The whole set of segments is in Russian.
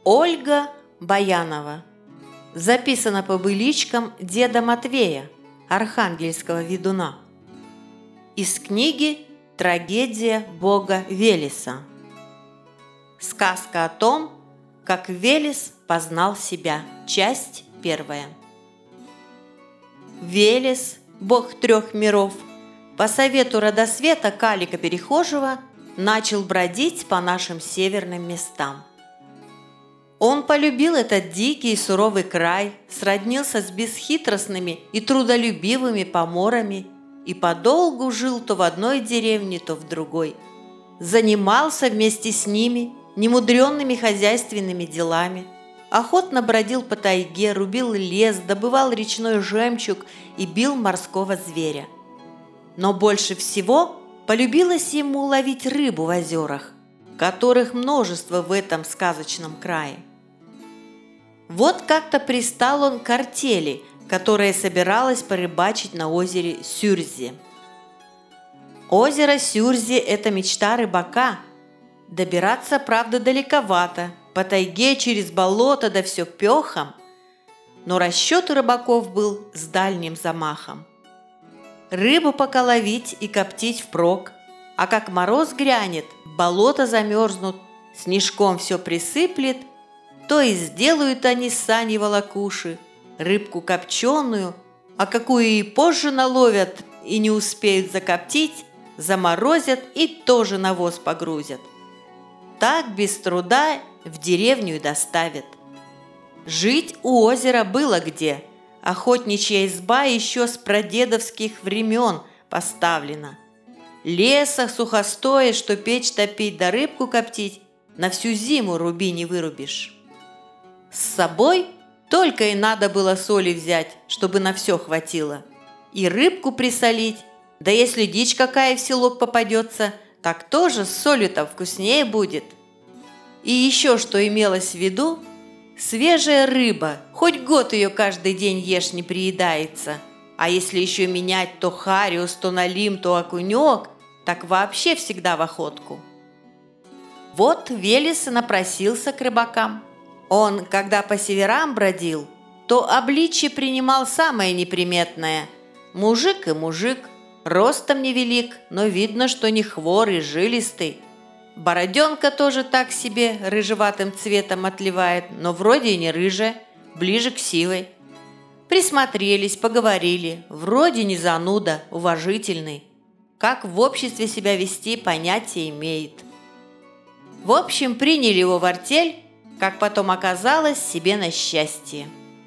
Ольга Баянова. Записано по быличкам деда Матвея, архангельского ведуна. Из книги «Трагедия бога Велеса». Сказка о том, как Велес познал себя. Часть 1. Велес, бог 3 миров, по совету родосвета Калика Перехожего начал бродить по нашим северным местам. Он полюбил этот дикий и суровый край, сроднился с бесхитростными и трудолюбивыми поморами и подолгу жил то в одной деревне, то в другой. Занимался вместе с ними немудренными хозяйственными делами, охотно бродил по тайге, рубил лес, добывал речной жемчуг и бил морского зверя. Но больше всего полюбилось ему ловить рыбу в озерах, которых множество в этом сказочном крае. Вот как-то пристал он к артели, которая собиралась порыбачить на озере Сюрзе. Озеро Сюрзе – это мечта рыбака. Добираться, правда, далековато, по тайге через болото, да все пехом. Но расчет у рыбаков был с дальним замахом. Рыбу пока ловить и коптить впрок, а как мороз грянет, болото замерзнут, снежком все присыплет, то и сделают они сани-волокуши, рыбку копченую, а какую и позже наловят и не успеют закоптить, заморозят и тоже на воз погрузят. Так без труда в деревню и доставят. Жить у озера было где. Охотничья изба еще с прадедовских времен поставлена. Леса сухостое, что печь топить да рыбку коптить, на всю зиму руби не вырубишь. С собой только и надо было соли взять, чтобы на все хватило. И рыбку присолить, да если дичь какая в селок попадется, так тоже с солью-то вкуснее будет. И еще что имелось в виду, свежая рыба, хоть год ее каждый день ешь, не приедается. А если еще менять то хариус, то налим, то окунек, так вообще всегда в охотку. Вот Велес напросился к рыбакам. Он, когда по северам бродил, то обличье принимал самое неприметное. Мужик и мужик, ростом невелик, но видно, что не хворый, жилистый. Бороденка тоже так себе рыжеватым цветом отливает, но вроде и не рыжая, ближе к сивой. Присмотрелись, поговорили, вроде не зануда, уважительный. Как в обществе себя вести, понятия имеет. В общем, приняли его в артель, как потом оказалось, себе на счастье.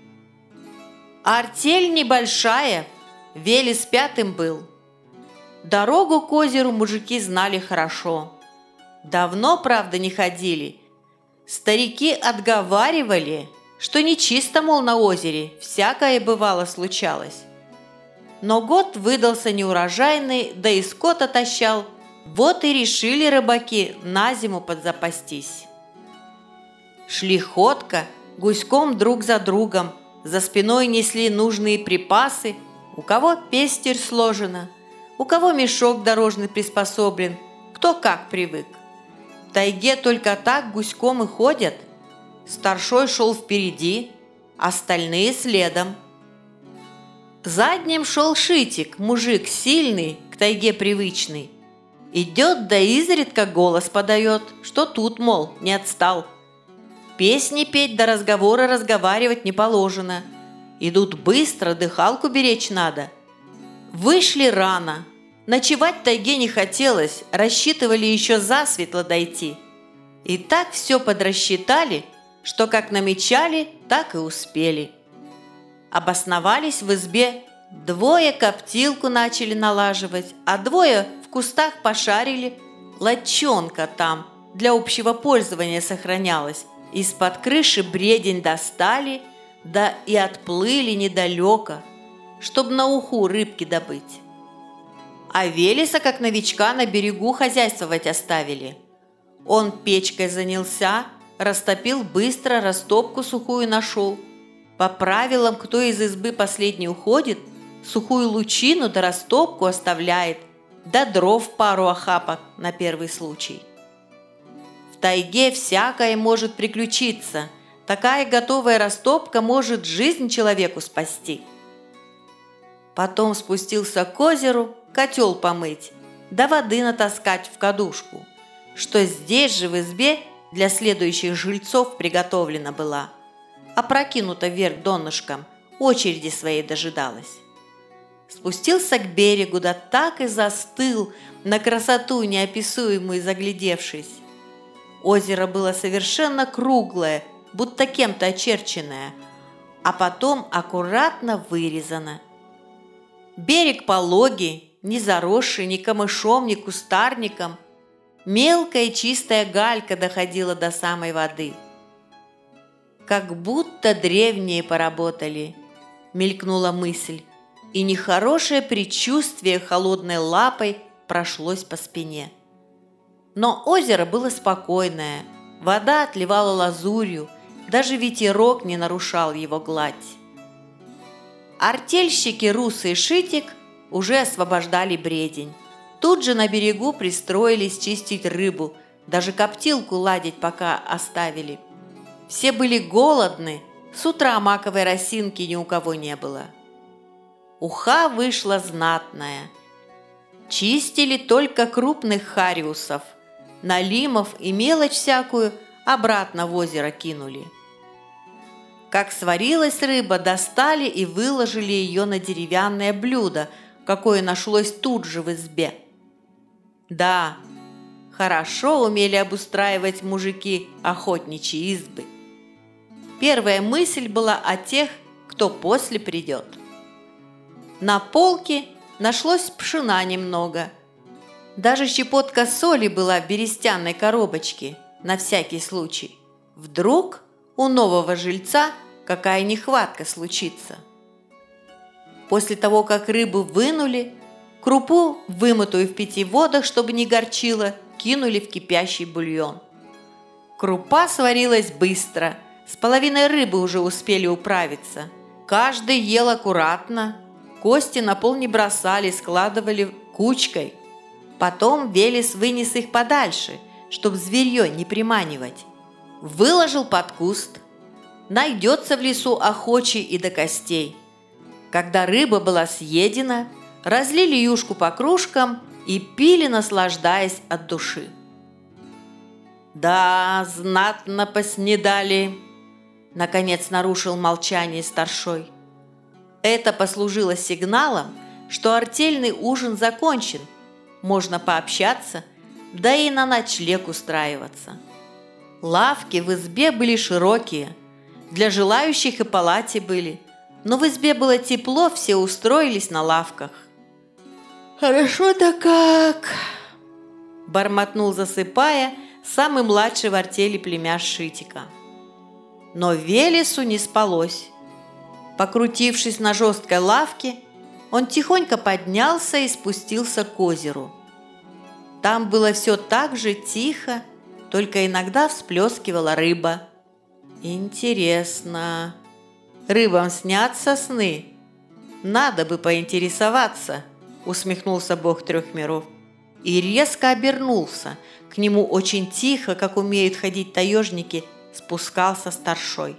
Артель небольшая, Велес 5-м был. Дорогу к озеру мужики знали хорошо. Давно, правда, не ходили. Старики отговаривали, что нечисто, мол, на озере, всякое бывало случалось. Но год выдался неурожайный, да и скот отощал. Вот и решили рыбаки на зиму подзапастись. Шли ходко, гуськом друг за другом, за спиной несли нужные припасы, у кого пестерь сложена, у кого мешок дорожный приспособлен, кто как привык. В тайге только так гуськом и ходят. Старшой шел впереди, остальные следом. Задним шел Шитик, мужик сильный, к тайге привычный. Идет да изредка голос подает, что тут, мол, не отстал. Песни петь да разговоры разговаривать не положено. Идут быстро, дыхалку беречь надо. Вышли рано. Ночевать в тайге не хотелось, рассчитывали еще засветло дойти. И так все подрасчитали, что как намечали, так и успели. Обосновались в избе, 2 коптилку начали налаживать, а 2 в кустах пошарили. Лодчонка там для общего пользования сохранялась. Из-под крыши бредень достали, да и отплыли недалеко, чтоб на уху рыбки добыть. А Велеса, как новичка, на берегу хозяйствовать оставили. Он печкой занялся, растопил быстро, растопку сухую нашел. По правилам, кто из избы последний уходит, сухую лучину да растопку оставляет, да дров пару охапок на первый случай. тайге всякое может приключиться. Такая готовая растопка может жизнь человеку спасти. Потом спустился к озеру котел помыть, да воды натаскать в кадушку, что здесь же в избе для следующих жильцов приготовлена была. Опрокинута вверх донышком, очереди своей дожидалась. Спустился к берегу, да так и застыл, на красоту неописуемую заглядевшись. Озеро было совершенно круглое, будто кем-то очерченное, а потом аккуратно вырезано. Берег пологий, не заросший ни камышом, ни кустарником. Мелкая чистая галька доходила до самой воды. «Как будто древние поработали», — мелькнула мысль, и нехорошее предчувствие холодной лапой прошлось по спине. Но озеро было спокойное, вода отливала лазурью, даже ветерок не нарушал его гладь. Артельщики Рус и Шитик уже освобождали бредень. Тут же на берегу пристроились чистить рыбу, даже коптилку ладить пока оставили. Все были голодны, с утра маковой росинки ни у кого не было. Уха вышла знатная. Чистили только крупных хариусов, налимов и мелочь всякую обратно в озеро кинули. Как сварилась рыба, достали и выложили ее на деревянное блюдо, какое нашлось тут же в избе. Да, хорошо умели обустраивать мужики охотничьи избы. Первая мысль была о тех, кто после придет. На полке нашлось пшена немного. Даже щепотка соли была в берестяной коробочке, на всякий случай. Вдруг у нового жильца какая нехватка случится. После того, как рыбу вынули, крупу, вымытую в 5 водах, чтобы не горчило, кинули в кипящий бульон. Крупа сварилась быстро, с половиной рыбы уже успели управиться. Каждый ел аккуратно, кости на пол не бросали, складывали кучкой. Потом Велес вынес их подальше, чтобы зверье не приманивать. Выложил под куст. Найдется в лесу охочий и до костей. Когда рыба была съедена, разлили юшку по кружкам и пили, наслаждаясь от души. «Да, знатно поснедали», — наконец нарушил молчание старшой. Это послужило сигналом, что артельный ужин закончен, можно пообщаться, да и на ночлег устраиваться. Лавки в избе были широкие, для желающих и палати были, но в избе было тепло, все устроились на лавках. «Хорошо-то как!» – бормотнул, засыпая, самый младший в артели племяш Шитика. Но Велесу не спалось. Покрутившись на жесткой лавке, он тихонько поднялся и спустился к озеру. Там было все так же тихо, только иногда всплескивала рыба. «Интересно, рыбам снятся сны? Надо бы поинтересоваться», — усмехнулся бог 3 миров. И резко обернулся. К нему очень тихо, как умеют ходить таежники, спускался старшой.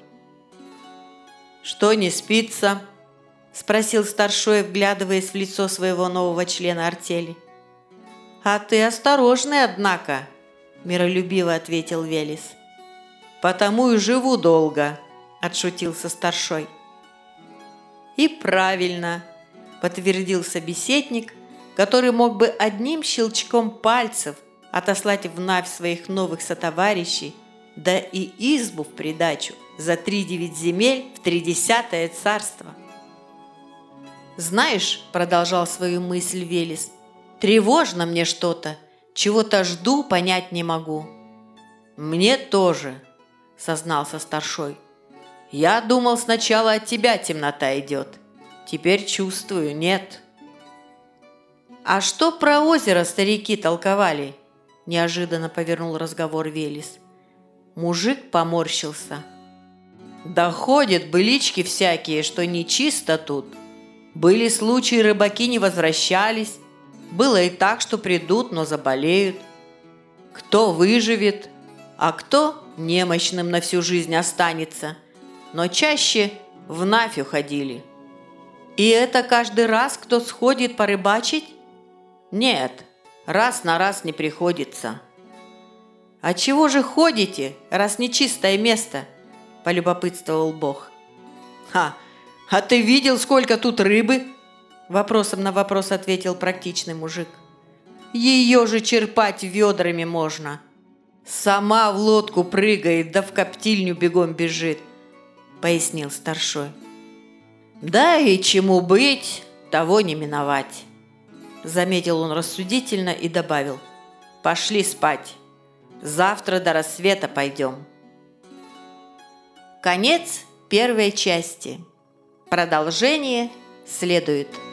«Что, не спится?» – спросил старшой, вглядываясь в лицо своего нового члена артели. «А ты осторожный, однако», – миролюбиво ответил Велес. «Потому и живу долго», – отшутился старшой. «И правильно», – подтвердил собеседник, который мог бы одним щелчком пальцев отослать в Навь своих новых сотоварищей, да и избу в придачу за 3-9 земель в 30-е царство. «Знаешь, — продолжал свою мысль Велес, — тревожно мне что-то, чего-то жду, понять не могу». «Мне тоже», — сознался старшой. «Я думал, сначала от тебя темнота идет. Теперь чувствую, нет». «А что про озеро старики толковали?» – неожиданно повернул разговор Велес. Мужик поморщился. «Да ходят былички всякие, что нечисто тут. Были случаи, рыбаки не возвращались. Было и так, что придут, но заболеют. Кто выживет, а кто немощным на всю жизнь останется, но чаще в Навь уходили. И это каждый раз, кто сходит порыбачить? Нет, раз на раз не приходится. А чего же ходите, раз нечистое место? Полюбопытствовал Бог. А ты видел, сколько тут рыбы? Вопросом на вопрос ответил практичный мужик. Ее же черпать ведрами можно. Сама в лодку прыгает, да в коптильню бегом бежит, пояснил старшой. Да и чему быть, того не миновать, заметил он рассудительно и добавил. Пошли спать. Завтра до рассвета пойдем. Конец первой части. Продолжение следует.